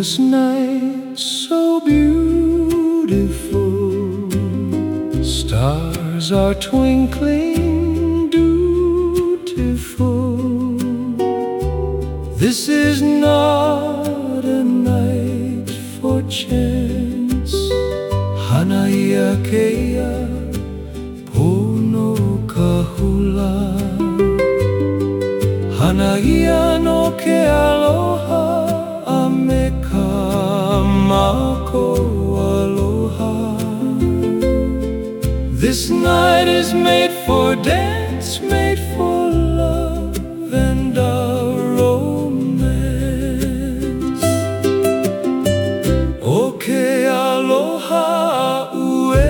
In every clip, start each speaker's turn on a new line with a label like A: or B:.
A: this night so beautiful, stars are twinkling dutiful. This is not a night for chance. Hanaia keia pono kahula, hanaia no ke aloha a me ka mako aloha. This night is made for dance, made for love and romance. O ke aloha ue,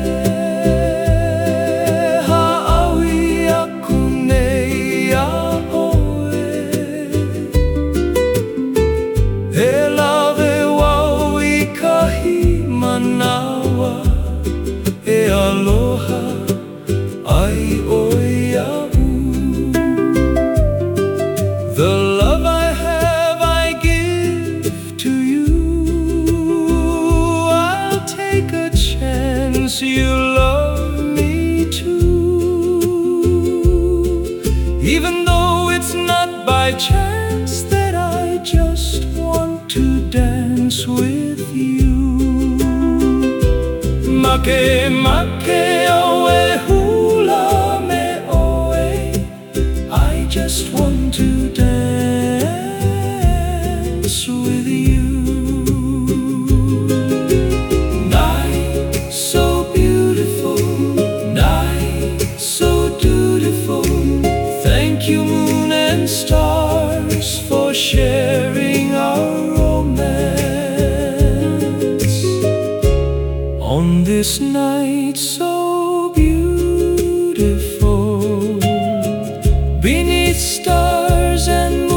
A: ha'awi aku nei a oe. E lawe wau i kahi manawa, e aloha ai oi au. The love I have I give to you. I'll take a chance you love me too. Even though it's not by chance that I just want to dance with you. Make oe hula me oe, I just want to dance with you. Night so beautiful, night so dutiful. Thank you moon and stars for sharing our romance. On this night so beautiful, beneath stars and moon,